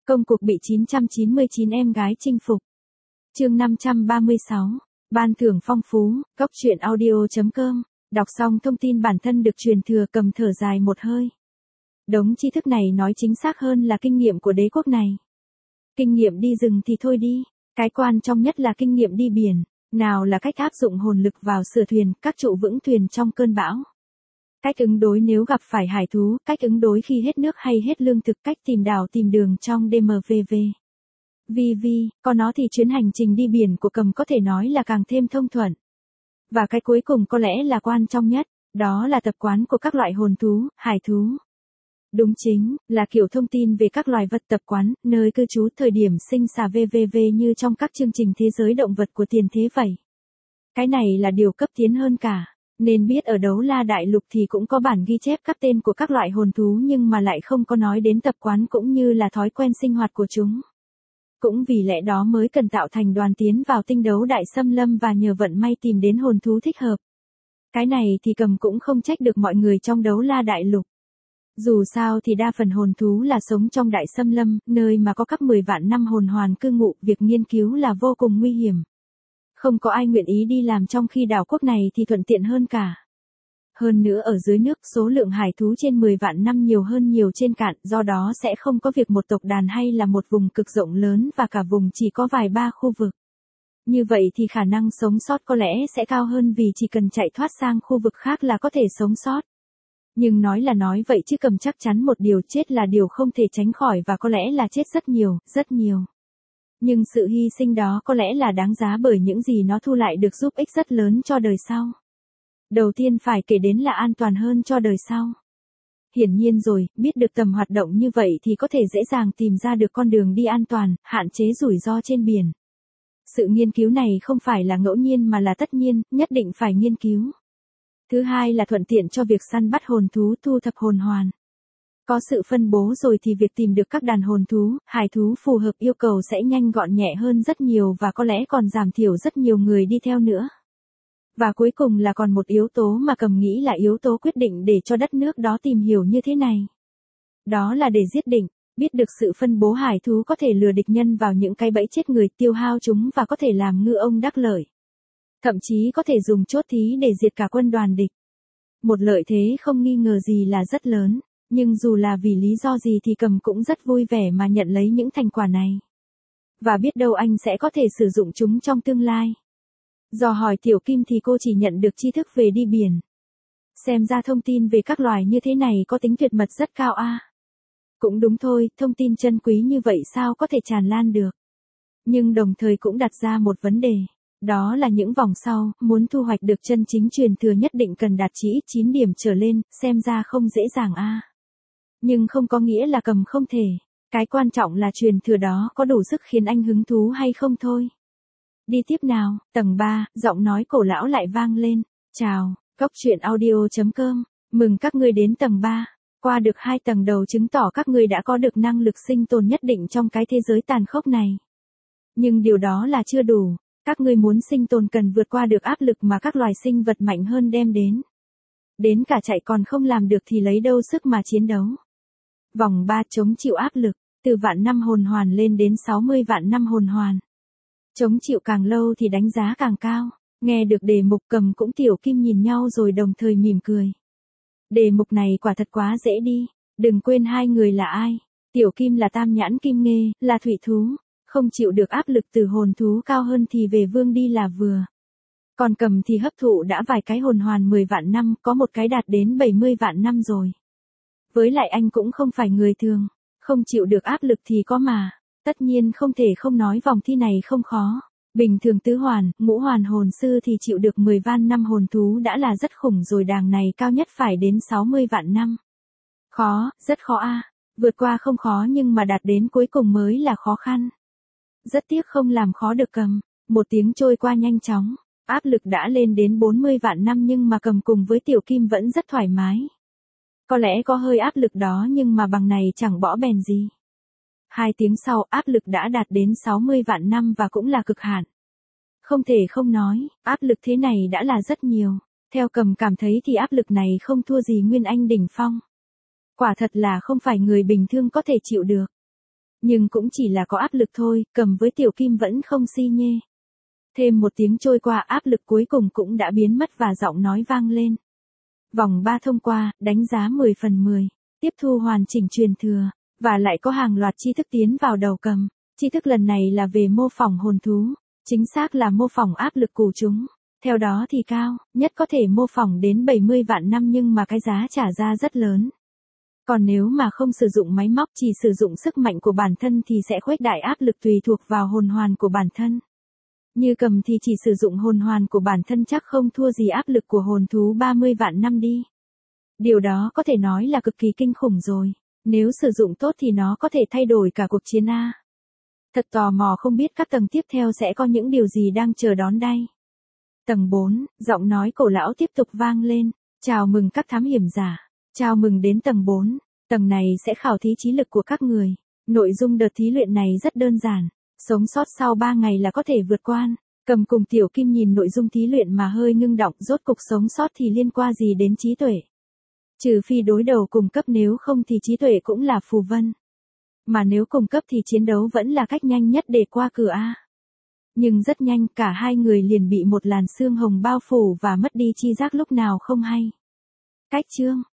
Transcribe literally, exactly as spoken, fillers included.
Công cuộc bị chín trăm chín mươi chín em gái chinh phục. Chương năm trăm ba mươi sáu. Ban thưởng phong phú, góc truyện audio chấm com. Đọc xong thông tin bản thân được truyền thừa, cầm thở dài một hơi. Đống tri thức này nói chính xác hơn là kinh nghiệm của đế quốc này. Kinh nghiệm đi rừng thì thôi đi, cái quan trọng nhất là kinh nghiệm đi biển, nào là cách áp dụng hồn lực vào sửa thuyền, các trụ vững thuyền trong cơn bão. Cách ứng đối nếu gặp phải hải thú, cách ứng đối khi hết nước hay hết lương thực, cách tìm đảo tìm đường trong đê em vê vê. Vì vì, có nó thì chuyến hành trình đi biển của Cầm có thể nói là càng thêm thông thuận. Và cái cuối cùng có lẽ là quan trọng nhất, đó là tập quán của các loại hồn thú, hải thú. Đúng chính, là kiểu thông tin về các loài vật tập quán, nơi cư trú, thời điểm sinh xà vân vân như trong các chương trình thế giới động vật của tiền thế vậy. Cái này là điều cấp tiến hơn cả. Nên biết ở Đấu La Đại Lục thì cũng có bản ghi chép các tên của các loại hồn thú nhưng mà lại không có nói đến tập quán cũng như là thói quen sinh hoạt của chúng. Cũng vì lẽ đó mới cần tạo thành đoàn tiến vào tinh đấu đại xâm lâm và nhờ vận may tìm đến hồn thú thích hợp. Cái này thì Cầm cũng không trách được mọi người trong Đấu La Đại Lục. Dù sao thì đa phần hồn thú là sống trong đại xâm lâm, nơi mà có các mười vạn năm hồn hoàn cư ngụ, việc nghiên cứu là vô cùng nguy hiểm. Không có ai nguyện ý đi làm trong khi đảo quốc này thì thuận tiện hơn cả. Hơn nữa ở dưới nước số lượng hải thú trên mười vạn năm nhiều hơn nhiều trên cạn, do đó sẽ không có việc một tộc đàn hay là một vùng cực rộng lớn và cả vùng chỉ có vài ba khu vực. Như vậy thì khả năng sống sót có lẽ sẽ cao hơn vì chỉ cần chạy thoát sang khu vực khác là có thể sống sót. Nhưng nói là nói vậy chứ Cầm chắc chắn một điều chết là điều không thể tránh khỏi và có lẽ là chết rất nhiều, rất nhiều. Nhưng sự hy sinh đó có lẽ là đáng giá bởi những gì nó thu lại được giúp ích rất lớn cho đời sau. Đầu tiên phải kể đến là an toàn hơn cho đời sau. Hiển nhiên rồi, biết được tầm hoạt động như vậy thì có thể dễ dàng tìm ra được con đường đi an toàn, hạn chế rủi ro trên biển. Sự nghiên cứu này không phải là ngẫu nhiên mà là tất nhiên, nhất định phải nghiên cứu. Thứ hai là thuận tiện cho việc săn bắt hồn thú, thu thập hồn hoàn. Có sự phân bố rồi thì việc tìm được các đàn hồn thú, hải thú phù hợp yêu cầu sẽ nhanh gọn nhẹ hơn rất nhiều và có lẽ còn giảm thiểu rất nhiều người đi theo nữa. Và cuối cùng là còn một yếu tố mà Cầm nghĩ là yếu tố quyết định để cho đất nước đó tìm hiểu như thế này. Đó là để giết địch, biết được sự phân bố hải thú có thể lừa địch nhân vào những cái bẫy chết người, tiêu hao chúng và có thể làm ngư ông đắc lợi. Thậm chí có thể dùng chốt thí để diệt cả quân đoàn địch. Một lợi thế không nghi ngờ gì là rất lớn. Nhưng dù là vì lý do gì thì Cầm cũng rất vui vẻ mà nhận lấy những thành quả này. Và biết đâu anh sẽ có thể sử dụng chúng trong tương lai. Dò hỏi Tiểu Kim thì cô chỉ nhận được tri thức về đi biển. Xem ra thông tin về các loài như thế này có tính tuyệt mật rất cao a. À? Cũng đúng thôi, thông tin chân quý như vậy sao có thể tràn lan được. Nhưng đồng thời cũng đặt ra một vấn đề. Đó là những vòng sau, muốn thu hoạch được chân chính truyền thừa nhất định cần đạt chỉ ít chín điểm trở lên, xem ra không dễ dàng a. À? Nhưng không có nghĩa là Cầm không thể. Cái quan trọng là truyền thừa đó có đủ sức khiến anh hứng thú hay không thôi. Đi tiếp nào, tầng ba, giọng nói cổ lão lại vang lên. Chào, góc truyện audio chấm com. Mừng các ngươi đến tầng ba. Qua được hai tầng đầu chứng tỏ các ngươi đã có được năng lực sinh tồn nhất định trong cái thế giới tàn khốc này. Nhưng điều đó là chưa đủ. Các ngươi muốn sinh tồn cần vượt qua được áp lực mà các loài sinh vật mạnh hơn đem đến. Đến cả chạy còn không làm được thì lấy đâu sức mà chiến đấu. Vòng ba chống chịu áp lực, từ vạn năm hồn hoàn lên đến sáu mươi vạn năm hồn hoàn. Chống chịu càng lâu thì đánh giá càng cao. Nghe được đề mục Cầm cũng Tiểu Kim nhìn nhau rồi đồng thời mỉm cười. Đề mục này quả thật quá dễ đi. Đừng quên hai người là ai. Tiểu Kim là tam nhãn kim nghê, là thủy thú. Không chịu được áp lực từ hồn thú cao hơn thì về vương đi là vừa. Còn Cầm thì hấp thụ đã vài cái hồn hoàn mười vạn năm, có một cái đạt đến bảy mươi vạn năm rồi. Với lại anh cũng không phải người thường. Không chịu được áp lực thì có mà. Tất nhiên không thể không nói vòng thi này không khó. Bình thường tứ hoàn, ngũ hoàn hồn sư thì chịu được mười vạn năm hồn thú đã là rất khủng rồi, đàng này cao nhất phải đến sáu mươi vạn năm. Khó, rất khó a. À. Vượt qua không khó nhưng mà đạt đến cuối cùng mới là khó khăn. Rất tiếc không làm khó được Cầm. Một tiếng trôi qua nhanh chóng. Áp lực đã lên đến bốn mươi vạn năm nhưng mà Cầm cùng với Tiểu Kim vẫn rất thoải mái. Có lẽ có hơi áp lực đó nhưng mà bằng này chẳng bỏ bèn gì. Hai tiếng sau áp lực đã đạt đến sáu mươi vạn năm và cũng là cực hạn. Không thể không nói, áp lực thế này đã là rất nhiều. Theo Cầm cảm thấy thì áp lực này không thua gì Nguyên Anh đỉnh phong. Quả thật là không phải người bình thường có thể chịu được. Nhưng cũng chỉ là có áp lực thôi, Cầm với Tiểu Kim vẫn không si nhê. Thêm một tiếng trôi qua, áp lực cuối cùng cũng đã biến mất và giọng nói vang lên. Vòng ba thông qua, đánh giá mười phần mười. Tiếp thu hoàn chỉnh truyền thừa, và lại có hàng loạt tri thức tiến vào đầu Cầm. Tri thức lần này là về mô phỏng hồn thú, chính xác là mô phỏng áp lực của chúng. Theo đó thì cao, nhất có thể mô phỏng đến bảy mươi vạn năm nhưng mà cái giá trả ra rất lớn. Còn nếu mà không sử dụng máy móc chỉ sử dụng sức mạnh của bản thân thì sẽ khuếch đại áp lực tùy thuộc vào hồn hoàn của bản thân. Như Cầm thì chỉ sử dụng hồn hoàn của bản thân chắc không thua gì áp lực của hồn thú ba mươi vạn năm đi. Điều đó có thể nói là cực kỳ kinh khủng rồi. Nếu sử dụng tốt thì nó có thể thay đổi cả cuộc chiến A. Thật tò mò không biết các tầng tiếp theo sẽ có những điều gì đang chờ đón đây. Tầng bốn, giọng nói cổ lão tiếp tục vang lên. Chào mừng các thám hiểm giả. Chào mừng đến tầng bốn. Tầng này sẽ khảo thí trí lực của các người. Nội dung đợt thí luyện này rất đơn giản. Sống sót sau ba ngày là có thể vượt qua. Cầm cùng Tiểu Kim nhìn nội dung thí luyện mà hơi ngưng động, rốt cục sống sót thì liên quan gì đến trí tuệ. Trừ phi đối đầu cùng cấp, nếu không thì trí tuệ cũng là phù vân. Mà nếu cùng cấp thì chiến đấu vẫn là cách nhanh nhất để qua cửa A. Nhưng rất nhanh cả hai người liền bị một làn sương hồng bao phủ và mất đi chi giác lúc nào không hay. Cách chương